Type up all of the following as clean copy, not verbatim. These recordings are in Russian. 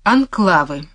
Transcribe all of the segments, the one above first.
Анклавы.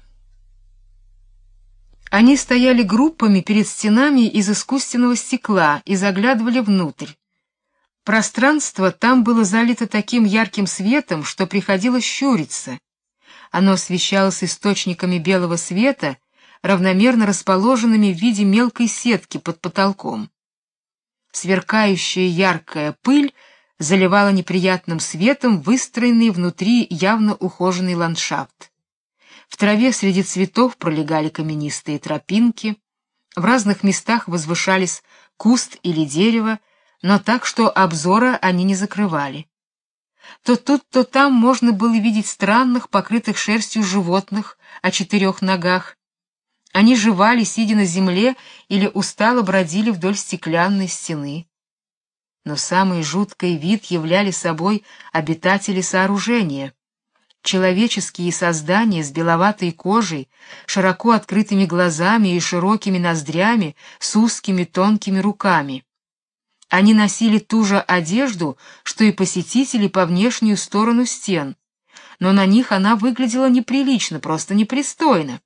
Они стояли группами перед стенами из искусственного стекла и заглядывали внутрь. Пространство там было залито таким ярким светом, что приходилось щуриться. Оно освещалось источниками белого света, равномерно расположенными в виде мелкой сетки под потолком. Сверкающая яркая пыль заливала неприятным светом выстроенный внутри явно ухоженный ландшафт. В траве среди цветов пролегали каменистые тропинки, в разных местах возвышались куст или дерево, но так, что обзора они не закрывали. То тут, то там можно было видеть странных, покрытых шерстью животных о 4 ногах. Они жевали, сидя на земле, или устало бродили вдоль стеклянной стены. Но самый жуткий вид являли собой обитатели сооружения. Человеческие создания с беловатой кожей, широко открытыми глазами и широкими ноздрями, с узкими тонкими руками. Они носили ту же одежду, что и посетители по внешнюю сторону стен, но на них она выглядела неприлично, просто непристойно.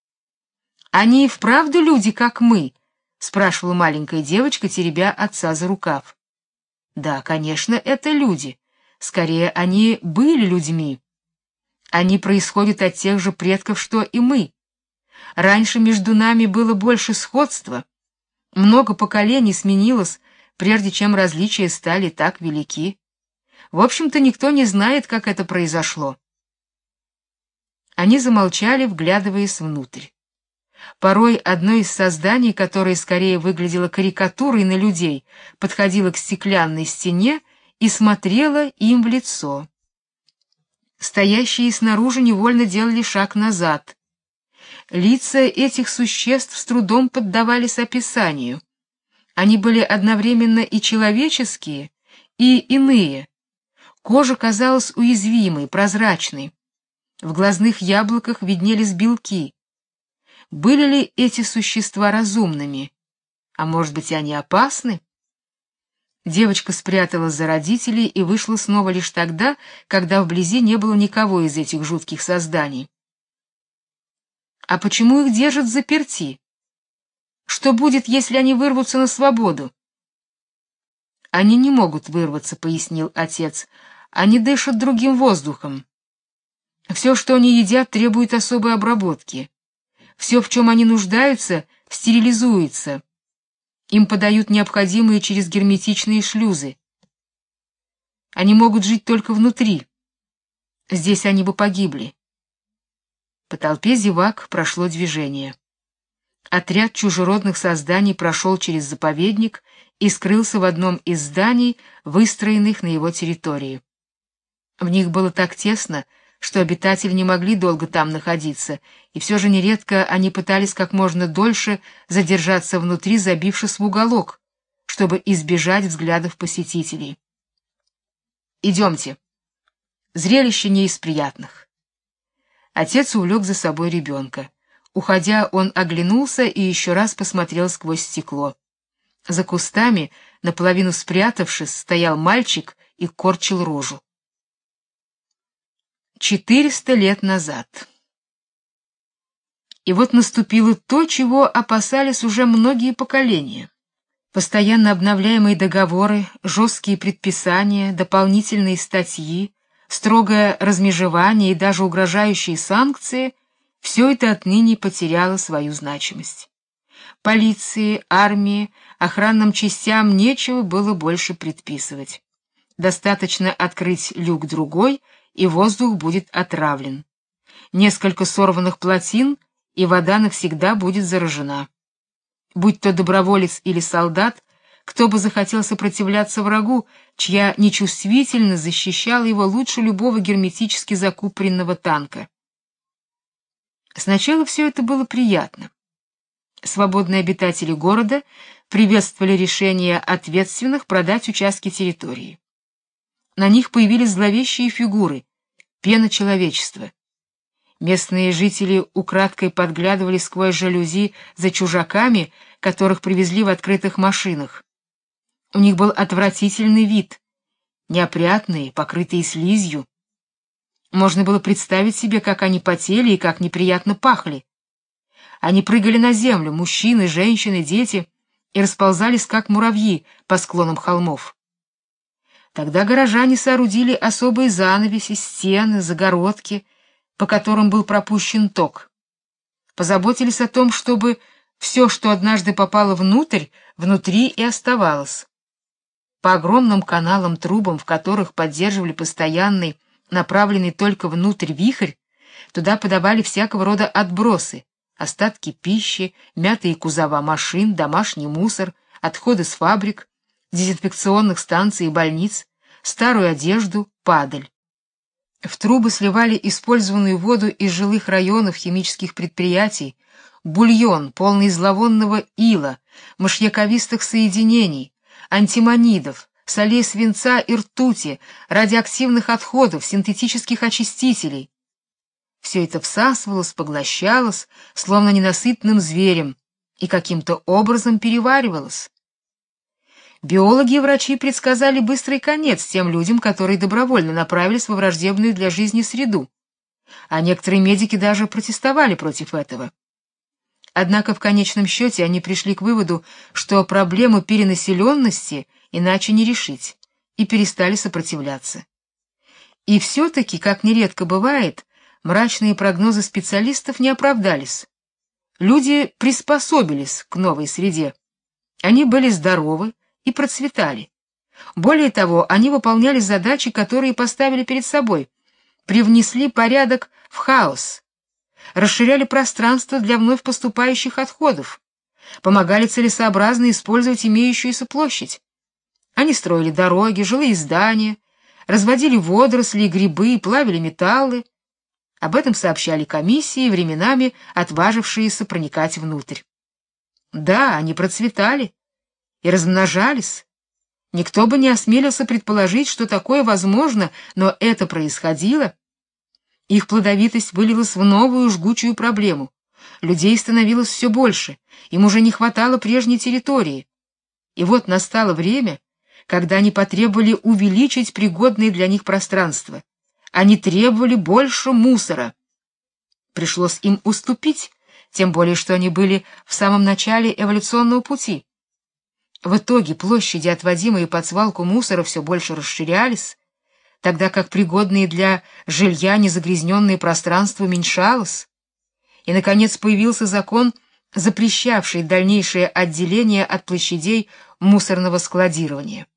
«Они и вправду люди, как мы?» — спрашивала маленькая девочка, теребя отца за рукав. «Да, конечно, это люди. Скорее, они были людьми. Они происходят от тех же предков, что и мы. Раньше между нами было больше сходства. Много поколений сменилось, прежде чем различия стали так велики. В общем-то, никто не знает, как это произошло». Они замолчали, вглядываясь внутрь. Порой одно из созданий, которое скорее выглядело карикатурой на людей, подходило к стеклянной стене и смотрело им в лицо. Стоящие снаружи невольно делали шаг назад. Лица этих существ с трудом поддавались описанию. Они были одновременно и человеческие, и иные. Кожа казалась уязвимой, прозрачной. В глазных яблоках виднелись белки. Были ли эти существа разумными? А может быть, они опасны? Девочка спряталась за родителей и вышла снова лишь тогда, когда вблизи не было никого из этих жутких созданий. А почему их держат взаперти? Что будет, если они вырвутся на свободу? Они не могут вырваться, пояснил отец. Они дышат другим воздухом. Все, что они едят, требует особой обработки. Все, в чем они нуждаются, стерилизуется. Им подают необходимые через герметичные шлюзы. Они могут жить только внутри. Здесь они бы погибли. По толпе зевак прошло движение. Отряд чужеродных созданий прошел через заповедник и скрылся в одном из зданий, выстроенных на его территории. В них было так тесно, что обитатели не могли долго там находиться, и все же нередко они пытались как можно дольше задержаться внутри, забившись в уголок, чтобы избежать взглядов посетителей. «Идемте. Зрелище не из приятных». Отец увлек за собой ребенка. Уходя, он оглянулся и еще раз посмотрел сквозь стекло. За кустами, наполовину спрятавшись, стоял мальчик и корчил рожу. 400 лет назад. И вот наступило то, чего опасались уже многие поколения. Постоянно обновляемые договоры, жесткие предписания, дополнительные статьи, строгое размежевание и даже угрожающие санкции — все это отныне потеряло свою значимость. Полиции, армии, охранным частям нечего было больше предписывать. Достаточно открыть люк другой, и воздух будет отравлен. Несколько сорванных плотин, и вода навсегда будет заражена. Будь то доброволец или солдат, кто бы захотел сопротивляться врагу, чья нечувствительность защищала его лучше любого герметически закупоренного танка. Сначала все это было приятно. Свободные обитатели города приветствовали решение ответственных продать участки территории. На них появились зловещие фигуры, пена человечества. Местные жители украдкой подглядывали сквозь жалюзи за чужаками, которых привезли в открытых машинах. У них был отвратительный вид, неопрятные, покрытые слизью. Можно было представить себе, как они потели и как неприятно пахли. Они прыгали на землю, мужчины, женщины, дети, и расползались, как муравьи, по склонам холмов. Тогда горожане соорудили особые занавеси, стены, загородки, по которым был пропущен ток. Позаботились о том, чтобы все, что однажды попало внутрь, внутри и оставалось. По огромным каналам, трубам, в которых поддерживали постоянный, направленный только внутрь вихрь, туда подавали всякого рода отбросы, остатки пищи, мятые кузова машин, домашний мусор, отходы с фабрик, дезинфекционных станций и больниц, старую одежду, падаль. В трубы сливали использованную воду из жилых районов, химических предприятий, бульон, полный зловонного ила, мышьяковистых соединений, антимонидов, солей свинца и ртути, радиоактивных отходов, синтетических очистителей. Все это всасывалось, поглощалось, словно ненасытным зверем, и каким-то образом переваривалось. Биологи и врачи предсказали быстрый конец тем людям, которые добровольно направились во враждебную для жизни среду, а некоторые медики даже протестовали против этого. Однако в конечном счете они пришли к выводу, что проблему перенаселенности иначе не решить, и перестали сопротивляться. И все-таки, как нередко бывает, мрачные прогнозы специалистов не оправдались. Люди приспособились к новой среде. Они были здоровы и процветали. Более того, они выполняли задачи, которые поставили перед собой, привнесли порядок в хаос, расширяли пространство для вновь поступающих отходов, помогали целесообразно использовать имеющуюся площадь. Они строили дороги, жилые здания, разводили водоросли и грибы, плавили металлы. Об этом сообщали комиссии, временами отважившиеся проникать внутрь. Да, они процветали и размножались. Никто бы не осмелился предположить, что такое возможно, но это происходило. Их плодовитость вылилась в новую жгучую проблему. Людей становилось все больше, им уже не хватало прежней территории. И вот настало время, когда они потребовали увеличить пригодные для них пространства. Они требовали больше мусора. Пришлось им уступить, тем более что они были в самом начале эволюционного пути. В итоге площади, отводимые под свалку мусора, все больше расширялись, тогда как пригодные для жилья незагрязненные пространства уменьшалось. И, наконец, появился закон, запрещавший дальнейшее отделение от площадей мусорного складирования.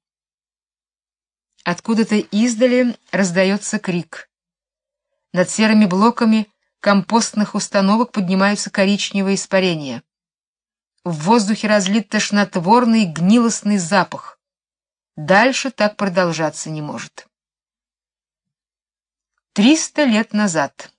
Откуда-то издали раздается крик. Над серыми блоками компостных установок поднимаются коричневые испарения. В воздухе разлит тошнотворный гнилостный запах. Дальше так продолжаться не может. 300 лет назад.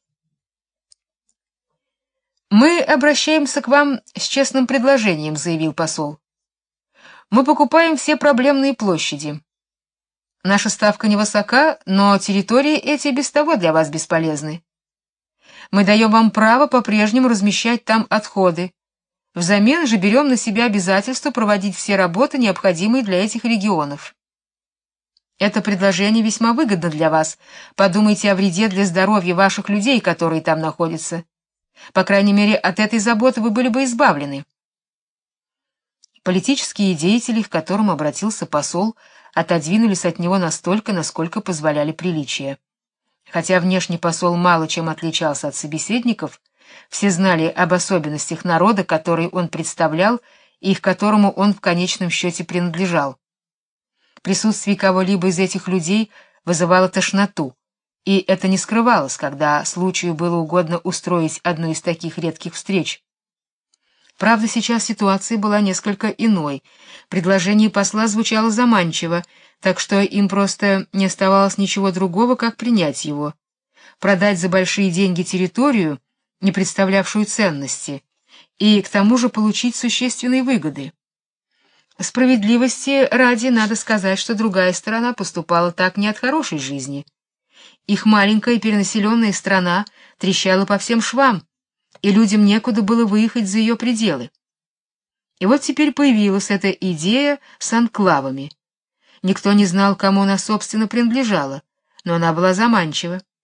«Мы обращаемся к вам с честным предложением», — заявил посол. «Мы покупаем все проблемные площади. Наша ставка невысока, но территории эти без того для вас бесполезны. Мы даем вам право по-прежнему размещать там отходы. Взамен же берем на себя обязательство проводить все работы, необходимые для этих регионов. Это предложение весьма выгодно для вас. Подумайте о вреде для здоровья ваших людей, которые там находятся. По крайней мере, от этой заботы вы были бы избавлены». Политические деятели, к которым обратился посол, отодвинулись от него настолько, насколько позволяли приличия. Хотя внешний посол мало чем отличался от собеседников, все знали об особенностях народа, который он представлял и к которому он в конечном счете принадлежал. Присутствие кого-либо из этих людей вызывало тошноту, и это не скрывалось, когда случаю было угодно устроить одну из таких редких встреч. Правда, сейчас ситуация была несколько иной. Предложение посла звучало заманчиво, так что им просто не оставалось ничего другого, как принять его, продать за большие деньги территорию, не представлявшую ценности, и к тому же получить существенные выгоды. Справедливости ради надо сказать, что другая сторона поступала так не от хорошей жизни. Их маленькая перенаселенная страна трещала по всем швам, и людям некуда было выехать за ее пределы. И вот теперь появилась эта идея с анклавами. Никто не знал, кому она собственно принадлежала, но она была заманчива.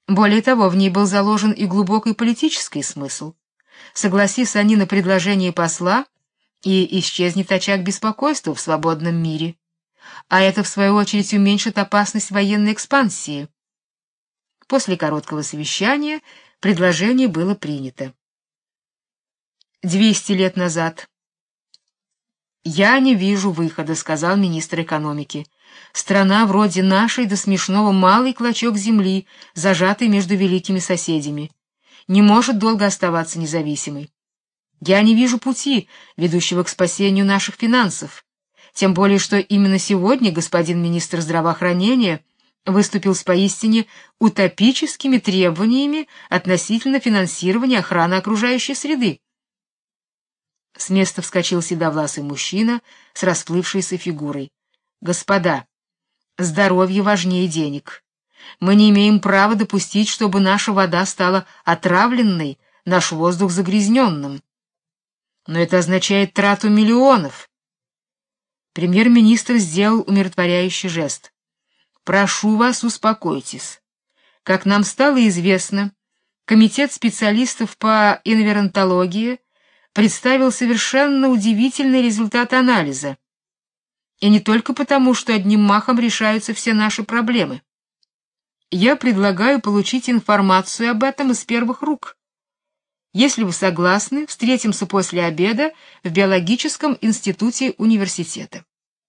Более того, в ней был заложен и глубокий политический смысл. Согласись они на предложение посла, и исчезнет очаг беспокойства в свободном мире, а это, в свою очередь, уменьшит опасность военной экспансии. После короткого совещания предложение было принято. 200 лет назад. «Я не вижу выхода», — сказал министр экономики. «Страна вроде нашей до смешного малый клочок земли, зажатый между великими соседями, не может долго оставаться независимой. Я не вижу пути, ведущего к спасению наших финансов, тем более что именно сегодня господин министр здравоохранения выступил с поистине утопическими требованиями относительно финансирования охраны окружающей среды». С места вскочил седовласый мужчина с расплывшейся фигурой. «Господа, здоровье важнее денег. Мы не имеем права допустить, чтобы наша вода стала отравленной, наш воздух загрязненным. Но это означает трату миллионов». Премьер-министр сделал умиротворяющий жест. «Прошу вас, успокойтесь. Как нам стало известно, комитет специалистов по энвиронтологии представил совершенно удивительный результат анализа. И не только потому, что одним махом решаются все наши проблемы. Я предлагаю получить информацию об этом из первых рук. Если вы согласны, встретимся после обеда в биологическом институте университета».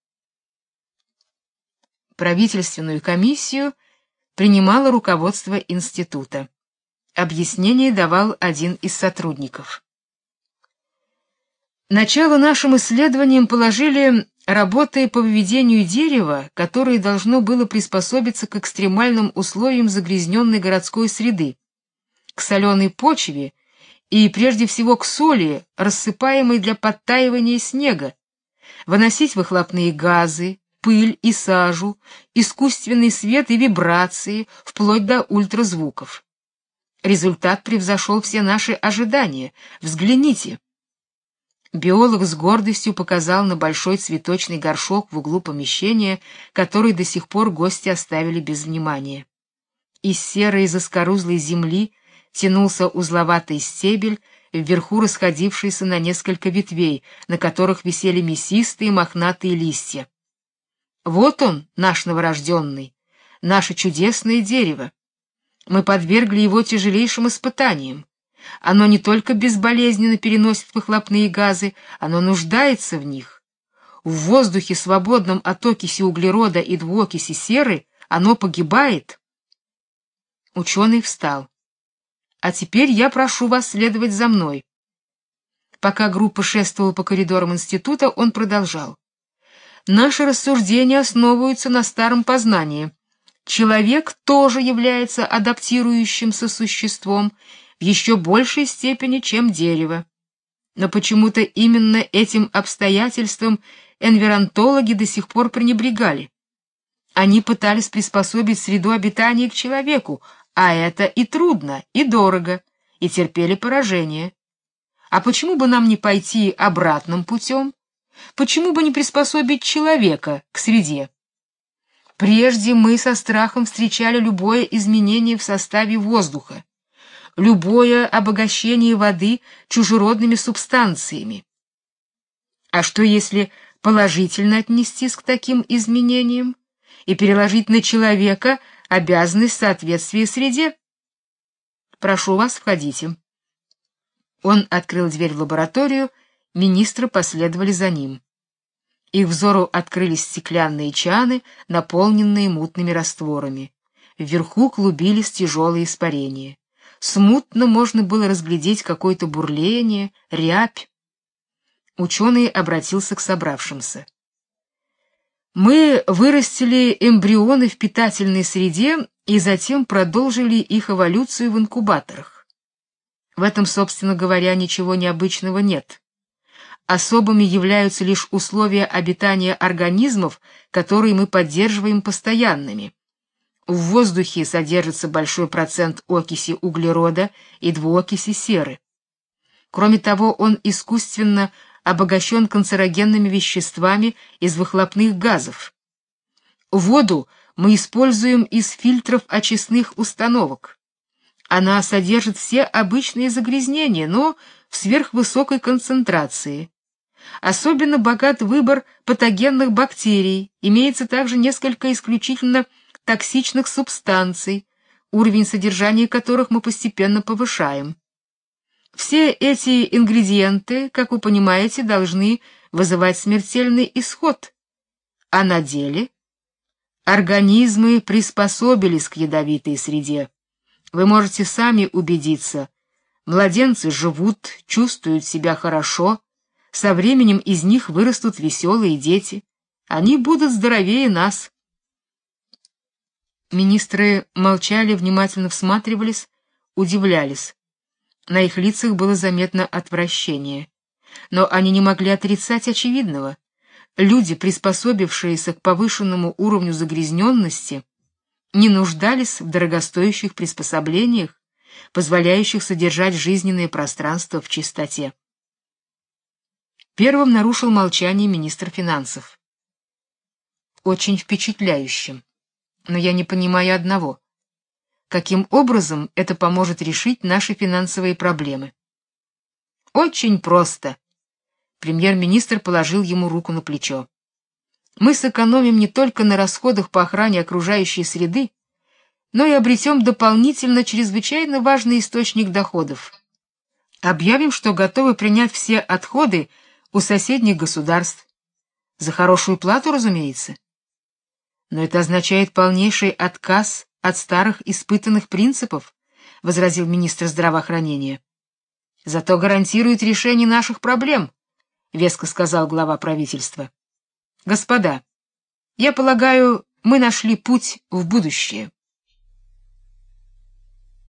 Правительственную комиссию принимало руководство института. Объяснение давал один из сотрудников. Начало нашим исследованиям положили работы по выведению дерева, которое должно было приспособиться к экстремальным условиям загрязненной городской среды, к соленой почве и прежде всего к соли, рассыпаемой для подтаивания снега, выносить выхлопные газы, пыль и сажу, искусственный свет и вибрации, вплоть до ультразвуков. Результат превзошел все наши ожидания. Взгляните. Биолог с гордостью показал на большой цветочный горшок в углу помещения, который до сих пор гости оставили без внимания. Из серой заскорузлой земли тянулся узловатый стебель, вверху расходившийся на несколько ветвей, на которых висели мясистые мохнатые листья. Вот он, наш новорожденный, наше чудесное дерево. Мы подвергли его тяжелейшим испытаниям. Оно не только безболезненно переносит выхлопные газы, оно нуждается в них. В воздухе, свободном от окиси углерода и двуокиси серы, оно погибает. Ученый встал. А теперь я прошу вас следовать за мной. Пока группа шествовала по коридорам института, он продолжал. Наши рассуждения основываются на старом познании. Человек тоже является адаптирующимся существом в еще большей степени, чем дерево. Но почему-то именно этим обстоятельством энвиронтологи до сих пор пренебрегали. Они пытались приспособить среду обитания к человеку, а это и трудно, и дорого, и терпели поражение. А почему бы нам не пойти обратным путем? Почему бы не приспособить человека к среде? Прежде мы со страхом встречали любое изменение в составе воздуха, любое обогащение воды чужеродными субстанциями. А что если положительно отнестись к таким изменениям и переложить на человека обязанность соответствия среде? Прошу вас, входите. Он открыл дверь в лабораторию, министры последовали за ним. Их взору открылись стеклянные чаны, наполненные мутными растворами. Вверху клубились тяжелые испарения. Смутно можно было разглядеть какое-то бурление, рябь. Ученый обратился к собравшимся. Мы вырастили эмбрионы в питательной среде и затем продолжили их эволюцию в инкубаторах. В этом, собственно говоря, ничего необычного нет. Особыми являются лишь условия обитания организмов, которые мы поддерживаем постоянными. В воздухе содержится большой процент окиси углерода и двуокиси серы. Кроме того, он искусственно обогащен канцерогенными веществами из выхлопных газов. Воду мы используем из фильтров очистных установок. Она содержит все обычные загрязнения, но в сверхвысокой концентрации. Особенно богат выбор патогенных бактерий, имеется также несколько исключительно токсичных субстанций, уровень содержания которых мы постепенно повышаем. Все эти ингредиенты, как вы понимаете, должны вызывать смертельный исход. А на деле организмы приспособились к ядовитой среде. Вы можете сами убедиться. Младенцы живут, чувствуют себя хорошо, со временем из них вырастут веселые дети. Они будут здоровее нас. Министры молчали, внимательно всматривались, удивлялись. На их лицах было заметно отвращение. Но они не могли отрицать очевидного. Люди, приспособившиеся к повышенному уровню загрязненности, не нуждались в дорогостоящих приспособлениях, позволяющих содержать жизненное пространство в чистоте. Первым нарушил молчание министр финансов. Очень впечатляюще. Но я не понимаю одного. Каким образом это поможет решить наши финансовые проблемы? Очень просто. Премьер-министр положил ему руку на плечо. Мы сэкономим не только на расходах по охране окружающей среды, но и обретем дополнительно чрезвычайно важный источник доходов. Объявим, что готовы принять все отходы у соседних государств. За хорошую плату, разумеется. Но это означает полнейший отказ от старых испытанных принципов, возразил министр здравоохранения. Зато гарантирует решение наших проблем, веско сказал глава правительства. Господа, я полагаю, мы нашли путь в будущее.